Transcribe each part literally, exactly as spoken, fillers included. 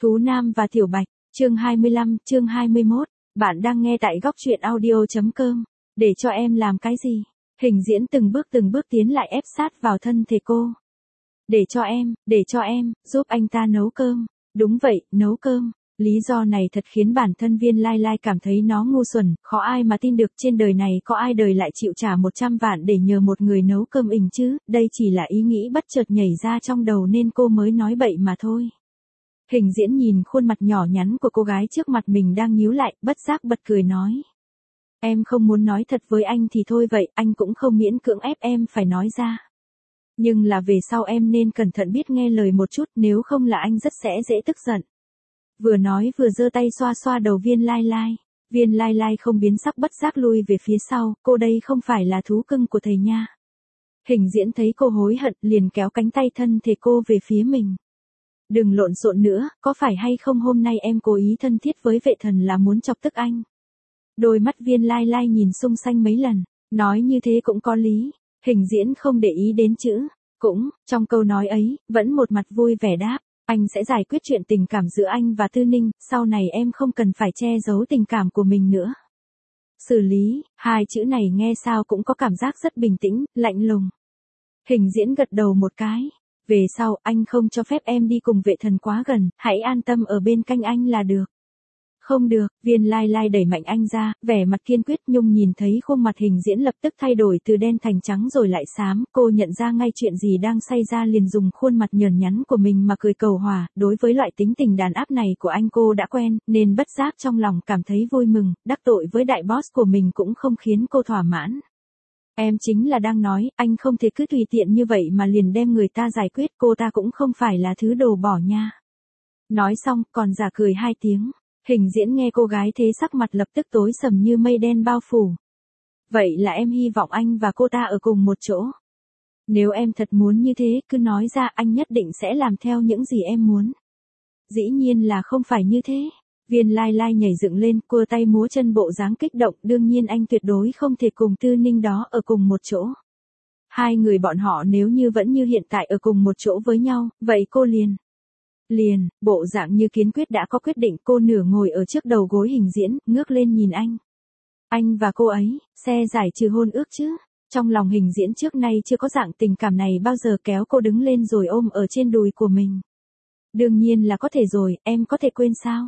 Thú Nam và Tiểu Bạch, chương hai mươi lăm, chương hai mươi mốt, bạn đang nghe tại góc truyện audio chấm com, để cho em làm cái gì? Hình diễn từng bước từng bước tiến lại ép sát vào thân thể cô. Để cho em, để cho em, giúp anh ta nấu cơm. Đúng vậy, nấu cơm. Lý do này thật khiến bản thân Viên Lai Lai cảm thấy nó ngu xuẩn, khó ai mà tin được trên đời này có ai đời lại chịu trả một trăm vạn để nhờ một người nấu cơm ình chứ, đây chỉ là ý nghĩ bất chợt nhảy ra trong đầu nên cô mới nói bậy mà thôi. Hình diễn nhìn khuôn mặt nhỏ nhắn của cô gái trước mặt mình đang nhíu lại, bất giác bật cười nói. Em không muốn nói thật với anh thì thôi vậy, anh cũng không miễn cưỡng ép em phải nói ra. Nhưng là về sau em nên cẩn thận biết nghe lời một chút, nếu không là anh rất sẽ dễ tức giận. Vừa nói vừa giơ tay xoa xoa đầu Viên Lai Lai. Viên Lai Lai không biến sắc bất giác lui về phía sau, cô đây không phải là thú cưng của thầy nha. Hình diễn thấy cô hối hận liền kéo cánh tay thân thể cô về phía mình. Đừng lộn xộn nữa, có phải hay không hôm nay em cố ý thân thiết với vệ thần là muốn chọc tức anh? Đôi mắt Viên Lai Lai nhìn xung xanh mấy lần, nói như thế cũng có lý. Hình diễn không để ý đến chữ, cũng, trong câu nói ấy, vẫn một mặt vui vẻ đáp. Anh sẽ giải quyết chuyện tình cảm giữa anh và Tư Ninh, sau này em không cần phải che giấu tình cảm của mình nữa. Xử lý, hai chữ này nghe sao cũng có cảm giác rất bình tĩnh, lạnh lùng. Hình diễn gật đầu một cái. Về sau, anh không cho phép em đi cùng vệ thần quá gần, hãy an tâm ở bên cạnh anh là được. Không được, Viên Lai Lai đẩy mạnh anh ra, vẻ mặt kiên quyết. Nhung nhìn thấy khuôn mặt hình diễn lập tức thay đổi từ đen thành trắng rồi lại xám, cô nhận ra ngay chuyện gì đang xảy ra liền dùng khuôn mặt nhờn nhắn của mình mà cười cầu hòa. Đối với loại tính tình đàn áp này của anh cô đã quen, nên bất giác trong lòng cảm thấy vui mừng, đắc tội với đại boss của mình cũng không khiến cô thỏa mãn. Em chính là đang nói, anh không thể cứ tùy tiện như vậy mà liền đem người ta giải quyết, cô ta cũng không phải là thứ đồ bỏ nha. Nói xong, còn giả cười hai tiếng. Hình diễn nghe cô gái thế sắc mặt lập tức tối sầm như mây đen bao phủ. Vậy là em hy vọng anh và cô ta ở cùng một chỗ. Nếu em thật muốn như thế, cứ nói ra, anh nhất định sẽ làm theo những gì em muốn. Dĩ nhiên là không phải như thế. Viên Lai Lai nhảy dựng lên, cua tay múa chân bộ dáng kích động, đương nhiên anh tuyệt đối không thể cùng Tư Ninh đó ở cùng một chỗ. Hai người bọn họ nếu như vẫn như hiện tại ở cùng một chỗ với nhau, vậy cô liền. Liền, bộ dạng như kiến quyết đã có quyết định, cô nửa ngồi ở trước đầu gối hình diễn, ngước lên nhìn anh. Anh và cô ấy, xe giải trừ hôn ước chứ? Trong lòng hình diễn trước nay chưa có dạng tình cảm này bao giờ, kéo cô đứng lên rồi ôm ở trên đùi của mình. Đương nhiên là có thể rồi, em có thể quên sao?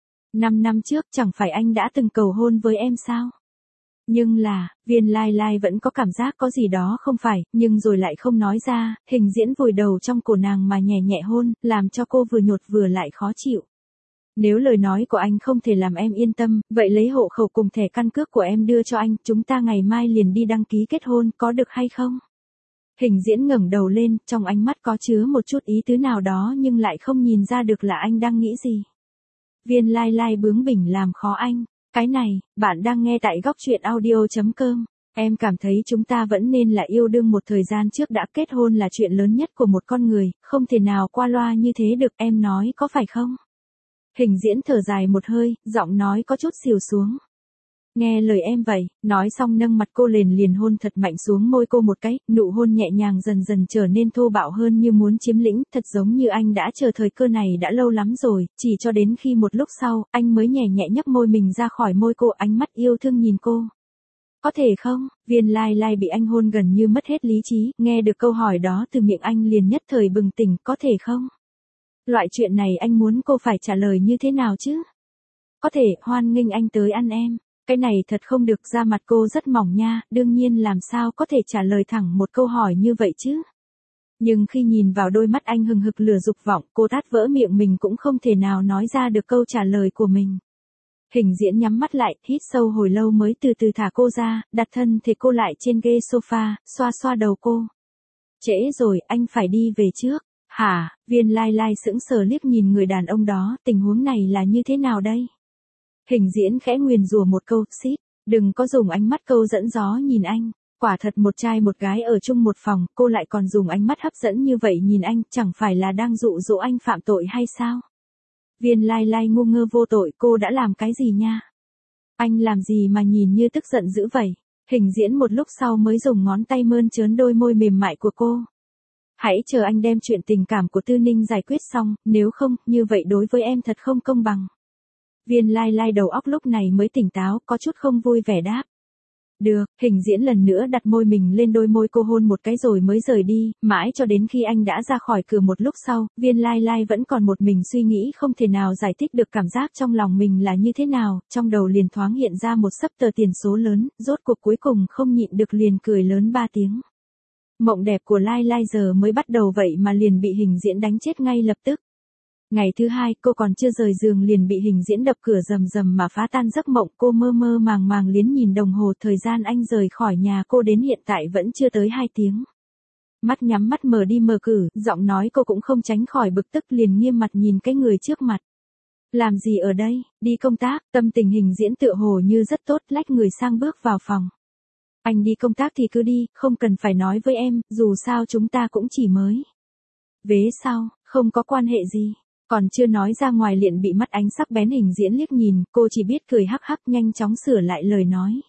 Năm năm trước chẳng phải anh đã từng cầu hôn với em sao? Nhưng là, Viên Lai Lai vẫn có cảm giác có gì đó không phải, nhưng rồi lại không nói ra, hình diễn vùi đầu trong cổ nàng mà nhẹ nhẹ hôn, làm cho cô vừa nhột vừa lại khó chịu. Nếu lời nói của anh không thể làm em yên tâm, vậy lấy hộ khẩu cùng thẻ căn cước của em đưa cho anh, chúng ta ngày mai liền đi đăng ký kết hôn, có được hay không? Hình diễn ngẩng đầu lên, trong ánh mắt có chứa một chút ý tứ nào đó nhưng lại không nhìn ra được là anh đang nghĩ gì. Viên Lai Lai bướng bỉnh làm khó anh. Cái này, bạn đang nghe tại góc truyện audio chấm com. Em cảm thấy chúng ta vẫn nên là yêu đương một thời gian trước đã, kết hôn là chuyện lớn nhất của một con người, không thể nào qua loa như thế được, em nói có phải không? Hình diễn thở dài một hơi, giọng nói có chút xìu xuống. Nghe lời em vậy, nói xong nâng mặt cô lên liền hôn thật mạnh xuống môi cô một cái, nụ hôn nhẹ nhàng dần dần trở nên thô bạo hơn như muốn chiếm lĩnh, thật giống như anh đã chờ thời cơ này đã lâu lắm rồi, chỉ cho đến khi một lúc sau, anh mới nhẹ nhẹ nhấc môi mình ra khỏi môi cô, ánh mắt yêu thương nhìn cô. Có thể không? Viên Lai Lai bị anh hôn gần như mất hết lý trí, nghe được câu hỏi đó từ miệng anh liền nhất thời bừng tỉnh, có thể không? Loại chuyện này anh muốn cô phải trả lời như thế nào chứ? Có thể, hoan nghênh anh tới ăn em. Cái này thật không được, da mặt cô rất mỏng nha, đương nhiên làm sao có thể trả lời thẳng một câu hỏi như vậy chứ. Nhưng khi nhìn vào đôi mắt anh hừng hực lửa dục vọng, cô tát vỡ miệng mình cũng không thể nào nói ra được câu trả lời của mình. Hình diễn nhắm mắt lại, hít sâu hồi lâu mới từ từ thả cô ra, đặt thân thể cô lại trên ghế sofa, xoa xoa đầu cô. Trễ rồi, anh phải đi về trước. Hả? Viên Lai Lai sững sờ liếc nhìn người đàn ông đó, tình huống này là như thế nào đây? Hình diễn khẽ nguyền rủa một câu, xít, đừng có dùng ánh mắt câu dẫn gió nhìn anh. Quả thật một trai một gái ở chung một phòng, cô lại còn dùng ánh mắt hấp dẫn như vậy nhìn anh, chẳng phải là đang dụ dỗ anh phạm tội hay sao? Viên Lai Lai ngu ngơ vô tội, cô đã làm cái gì nha? Anh làm gì mà nhìn như tức giận dữ vậy? Hình diễn một lúc sau mới dùng ngón tay mơn trớn đôi môi mềm mại của cô. Hãy chờ anh đem chuyện tình cảm của Tư Ninh giải quyết xong, nếu không, như vậy đối với em thật không công bằng. Viên Lai Lai đầu óc lúc này mới tỉnh táo, có chút không vui vẻ đáp. Được, Hình Diễn lần nữa đặt môi mình lên đôi môi cô hôn một cái rồi mới rời đi, mãi cho đến khi anh đã ra khỏi cửa một lúc sau, Viên Lai Lai vẫn còn một mình suy nghĩ không thể nào giải thích được cảm giác trong lòng mình là như thế nào, trong đầu liền thoáng hiện ra một xấp tờ tiền số lớn, rốt cuộc cuối cùng không nhịn được liền cười lớn ba tiếng. Mộng đẹp của Lai Lai giờ mới bắt đầu vậy mà liền bị Hình Diễn đánh chết ngay lập tức. Ngày thứ hai, cô còn chưa rời giường liền bị Hình Diễn đập cửa rầm rầm mà phá tan giấc mộng, cô mơ mơ màng màng liến nhìn đồng hồ, thời gian anh rời khỏi nhà cô đến hiện tại vẫn chưa tới hai tiếng. Mắt nhắm mắt mở đi mở cử, giọng nói cô cũng không tránh khỏi bực tức, liền nghiêm mặt nhìn cái người trước mặt. Làm gì ở đây, đi công tác, tâm tình Hình Diễn tựa hồ như rất tốt, lách người sang bước vào phòng. Anh đi công tác thì cứ đi, không cần phải nói với em, dù sao chúng ta cũng chỉ mới vế sau, không có quan hệ gì. Còn chưa nói ra ngoài liền bị mắt ánh sắc bén Hình Diễn liếc nhìn, cô chỉ biết cười hắc hắc nhanh chóng sửa lại lời nói.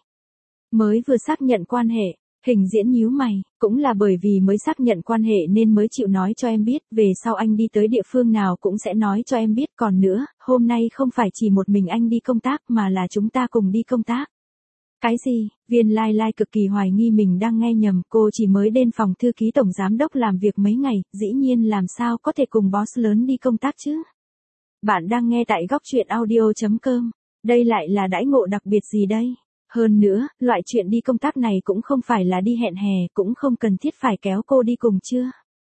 Mới vừa xác nhận quan hệ, Hình Diễn nhíu mày, cũng là bởi vì mới xác nhận quan hệ nên mới chịu nói cho em biết, về sau anh đi tới địa phương nào cũng sẽ nói cho em biết, còn nữa, hôm nay không phải chỉ một mình anh đi công tác mà là chúng ta cùng đi công tác. Cái gì? Viên Lai Lai cực kỳ hoài nghi mình đang nghe nhầm, cô chỉ mới đến phòng thư ký tổng giám đốc làm việc mấy ngày, dĩ nhiên làm sao có thể cùng boss lớn đi công tác chứ? Bạn đang nghe tại góc truyện audio chấm com, đây lại là đãi ngộ đặc biệt gì đây? Hơn nữa, loại chuyện đi công tác này cũng không phải là đi hẹn hè, cũng không cần thiết phải kéo cô đi cùng chưa?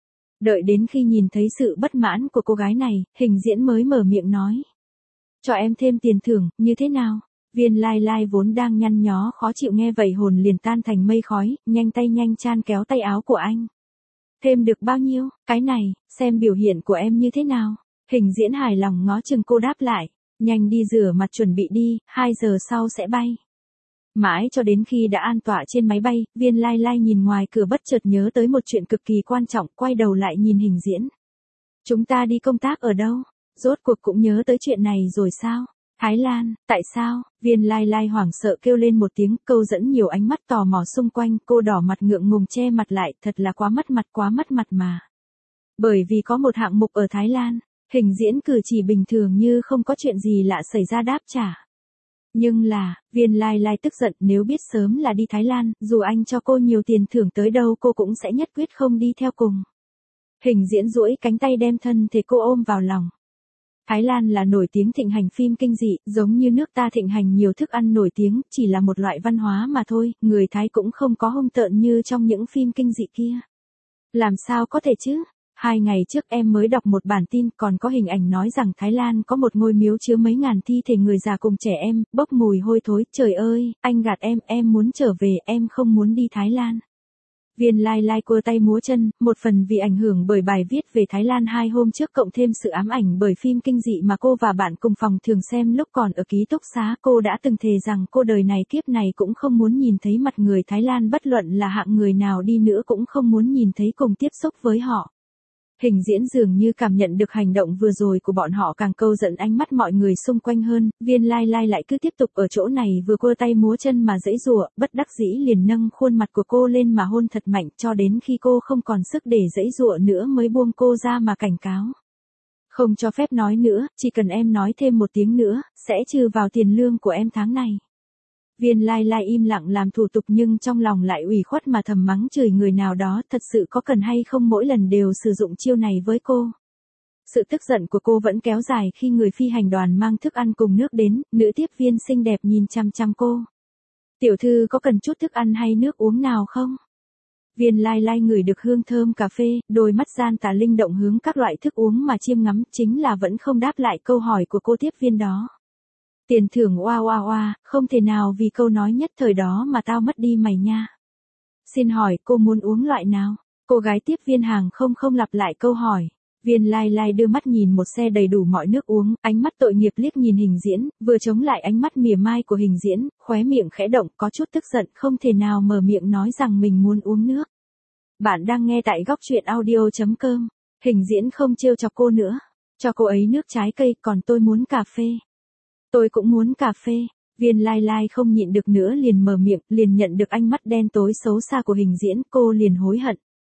Đợi đến khi nhìn thấy sự bất mãn của cô gái này, Hình Diễn mới mở miệng nói. Cho em thêm tiền thưởng, như thế nào? Viên Lai Lai vốn đang nhăn nhó khó chịu nghe vậy hồn liền tan thành mây khói, nhanh tay nhanh chan kéo tay áo của anh. Thêm được bao nhiêu, cái này, xem biểu hiện của em như thế nào. Hình Diễn hài lòng ngó chừng cô đáp lại, nhanh đi rửa mặt chuẩn bị đi, hai giờ sau sẽ bay. Mãi cho đến khi đã an tọa trên máy bay, Viên Lai Lai nhìn ngoài cửa bất chợt nhớ tới một chuyện cực kỳ quan trọng, quay đầu lại nhìn Hình Diễn. Chúng ta đi công tác ở đâu? Rốt cuộc cũng nhớ tới chuyện này rồi sao? Thái Lan, tại sao? Viên Lai Lai hoảng sợ kêu lên một tiếng, câu dẫn nhiều ánh mắt tò mò xung quanh, cô đỏ mặt ngượng ngùng che mặt lại, thật là quá mất mặt quá mất mặt mà. Bởi vì có một hạng mục ở Thái Lan, Hình Diễn cử chỉ bình thường như không có chuyện gì lạ xảy ra đáp trả. Nhưng là, Viên Lai Lai tức giận, nếu biết sớm là đi Thái Lan, dù anh cho cô nhiều tiền thưởng tới đâu cô cũng sẽ nhất quyết không đi theo cùng. Hình Diễn duỗi cánh tay đem thân thể cô ôm vào lòng. Thái Lan là nổi tiếng thịnh hành phim kinh dị, giống như nước ta thịnh hành nhiều thức ăn nổi tiếng, chỉ là một loại văn hóa mà thôi, người Thái cũng không có hung tợn như trong những phim kinh dị kia. Làm sao có thể chứ? Hai ngày trước em mới đọc một bản tin còn có hình ảnh nói rằng Thái Lan có một ngôi miếu chứa mấy ngàn thi thể người già cùng trẻ em, bốc mùi hôi thối, trời ơi, anh gạt em, em muốn trở về, em không muốn đi Thái Lan. Viên Lai Lai cua tay múa chân, một phần vì ảnh hưởng bởi bài viết về Thái Lan hai hôm trước cộng thêm sự ám ảnh bởi phim kinh dị mà cô và bạn cùng phòng thường xem lúc còn ở ký túc xá, cô đã từng thề rằng cô đời này kiếp này cũng không muốn nhìn thấy mặt người Thái Lan, bất luận là hạng người nào đi nữa cũng không muốn nhìn thấy cùng tiếp xúc với họ. Hình Diễn dường như cảm nhận được hành động vừa rồi của bọn họ càng câu giận ánh mắt mọi người xung quanh hơn, Viên Lai Lai lại cứ tiếp tục ở chỗ này vừa cua tay múa chân mà giãy giụa, bất đắc dĩ liền nâng khuôn mặt của cô lên mà hôn thật mạnh cho đến khi cô không còn sức để giãy giụa nữa mới buông cô ra mà cảnh cáo. Không cho phép nói nữa, chỉ cần em nói thêm một tiếng nữa, sẽ trừ vào tiền lương của em tháng này. Viên Lai Lai im lặng làm thủ tục nhưng trong lòng lại ủy khuất mà thầm mắng chửi người nào đó, thật sự có cần hay không mỗi lần đều sử dụng chiêu này với cô. Sự tức giận của cô vẫn kéo dài khi người phi hành đoàn mang thức ăn cùng nước đến, nữ tiếp viên xinh đẹp nhìn chăm chăm cô. Tiểu thư có cần chút thức ăn hay nước uống nào không? Viên Lai Lai ngửi được hương thơm cà phê, đôi mắt gian tà linh động hướng các loại thức uống mà chiêm ngắm, chính là vẫn không đáp lại câu hỏi của cô tiếp viên đó. Tiền thưởng oa oa oa, không thể nào vì câu nói nhất thời đó mà tao mất đi mày nha. Xin hỏi cô muốn uống loại nào? Cô gái tiếp viên hàng không không lặp lại câu hỏi. Viên Lai Lai đưa mắt nhìn một xe đầy đủ mọi nước uống, ánh mắt tội nghiệp liếc nhìn Hình Diễn, vừa chống lại ánh mắt mỉa mai của Hình Diễn, khóe miệng khẽ động, có chút tức giận, không thể nào mở miệng nói rằng mình muốn uống nước. Bạn đang nghe tại góc truyện audio chấm com. Hình Diễn không trêu chọc cô nữa. Cho cô ấy nước trái cây, còn tôi muốn cà phê. Tôi cũng muốn cà phê. Viên Lai Lai không nhịn được nữa liền mở miệng, liền nhận được ánh mắt đen tối xấu xa của Hình Diễn, cô liền hối hận.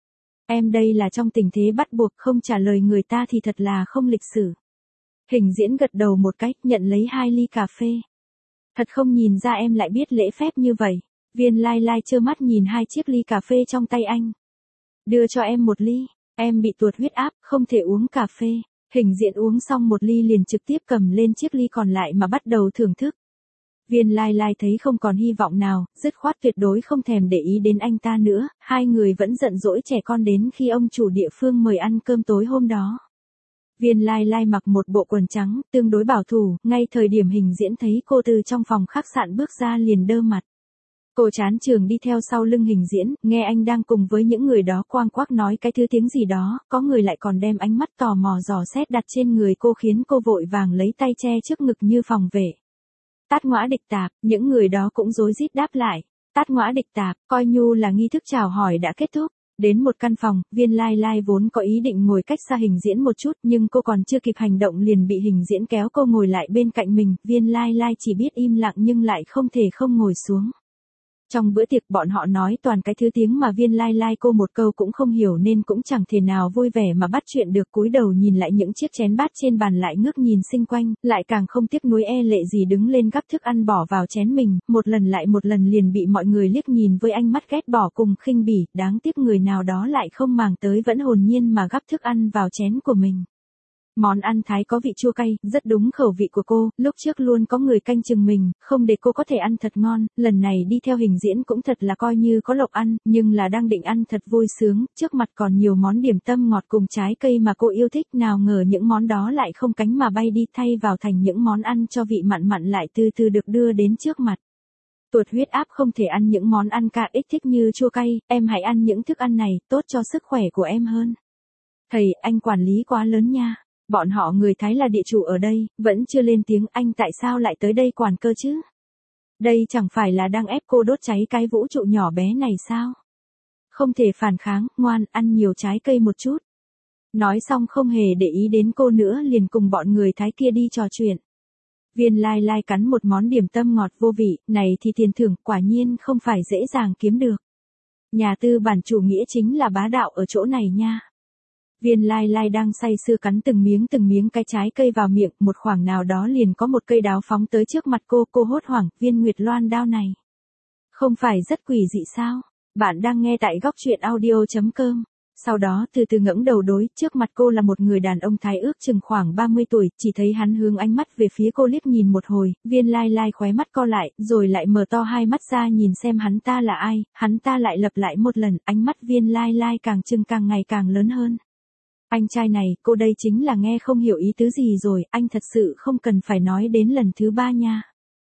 Em đây là trong tình thế bắt buộc, không trả lời người ta thì thật là không lịch sự. Hình diễn gật đầu một cái, nhận lấy hai ly cà phê. Thật không nhìn ra em lại biết lễ phép như vậy. Viên Lai Lai trơ mắt nhìn hai chiếc ly cà phê trong tay anh. Đưa cho em một ly, em bị tuột huyết áp, không thể uống cà phê. Hình diễn uống xong một ly liền trực tiếp cầm lên chiếc ly còn lại mà bắt đầu thưởng thức. Viên Lai Lai thấy không còn hy vọng nào, dứt khoát tuyệt đối không thèm để ý đến anh ta nữa, hai người vẫn giận dỗi trẻ con đến khi ông chủ địa phương mời ăn cơm tối hôm đó. Viên Lai Lai mặc một bộ quần trắng, tương đối bảo thủ, ngay thời điểm hình diễn thấy cô từ trong phòng khách sạn bước ra liền đơ mặt. Cô chán trường đi theo sau lưng hình diễn, nghe anh đang cùng với những người đó quang quác nói cái thứ tiếng gì đó, có người lại còn đem ánh mắt tò mò dò xét đặt trên người cô khiến cô vội vàng lấy tay che trước ngực như phòng vệ. Tát ngõa địch tạp, những người đó cũng rối rít đáp lại. Tát ngõa địch tạp, coi như là nghi thức chào hỏi đã kết thúc. Đến một căn phòng, Viên Lai Lai vốn có ý định ngồi cách xa hình diễn một chút nhưng cô còn chưa kịp hành động liền bị hình diễn kéo cô ngồi lại bên cạnh mình. Viên Lai Lai chỉ biết im lặng nhưng lại không thể không ngồi xuống. Trong bữa tiệc bọn họ nói toàn cái thứ tiếng mà Viên Lai Lai cô một câu cũng không hiểu nên cũng chẳng thể nào vui vẻ mà bắt chuyện được, cúi đầu nhìn lại những chiếc chén bát trên bàn lại ngước nhìn xung quanh, lại càng không tiếc nuối e lệ gì đứng lên gắp thức ăn bỏ vào chén mình, một lần lại một lần liền bị mọi người liếc nhìn với ánh mắt ghét bỏ cùng khinh bỉ, đáng tiếc người nào đó lại không màng tới vẫn hồn nhiên mà gắp thức ăn vào chén của mình. Món ăn Thái có vị chua cay, rất đúng khẩu vị của cô, lúc trước luôn có người canh chừng mình, không để cô có thể ăn thật ngon, lần này đi theo hình diễn cũng thật là coi như có lộc ăn, nhưng là đang định ăn thật vui sướng, trước mặt còn nhiều món điểm tâm ngọt cùng trái cây mà cô yêu thích, nào ngờ những món đó lại không cánh mà bay đi thay vào thành những món ăn cho vị mặn mặn lại từ từ được đưa đến trước mặt. Tuột huyết áp không thể ăn những món ăn ca ích thích như chua cay, em hãy ăn những thức ăn này, tốt cho sức khỏe của em hơn. Thầy, anh quản lý quá lớn nha. Bọn họ người Thái là địa chủ ở đây, vẫn chưa lên tiếng, anh tại sao lại tới đây quản cơ chứ? Đây chẳng phải là đang ép cô đốt cháy cái vũ trụ nhỏ bé này sao? Không thể phản kháng, ngoan, ăn nhiều trái cây một chút. Nói xong không hề để ý đến cô nữa liền cùng bọn người Thái kia đi trò chuyện. Viên Lai Lai cắn một món điểm tâm ngọt vô vị, này thì tiền thưởng quả nhiên không phải dễ dàng kiếm được. Nhà tư bản chủ nghĩa chính là bá đạo ở chỗ này nha. Viên Lai Lai đang say sưa cắn từng miếng từng miếng cái trái cây vào miệng, một khoảng nào đó liền có một cây đao phóng tới trước mặt cô, cô hốt hoảng, Viên Nguyệt Loan đao này. Không phải rất quỷ dị sao? Bạn đang nghe tại góc truyện audio chấm com. Sau đó từ từ ngẩng đầu đối, trước mặt cô là một người đàn ông Thái ước chừng khoảng ba mươi tuổi, chỉ thấy hắn hướng ánh mắt về phía cô liếc nhìn một hồi, Viên Lai Lai khóe mắt co lại, rồi lại mở to hai mắt ra nhìn xem hắn ta là ai, hắn ta lại lặp lại một lần, ánh mắt Viên Lai Lai càng trừng càng ngày càng lớn hơn. Anh trai này, cô đây chính là nghe không hiểu ý tứ gì rồi, anh thật sự không cần phải nói đến lần thứ ba nha.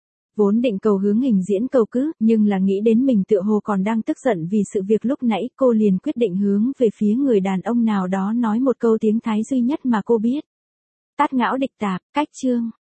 Vốn định cầu hướng hình diễn cầu cứ, nhưng là nghĩ đến mình tựa hồ còn đang tức giận vì sự việc lúc nãy, cô liền quyết định hướng về phía người đàn ông nào đó nói một câu tiếng Thái duy nhất mà cô biết. Tát ngõa địch tạp, cách chương.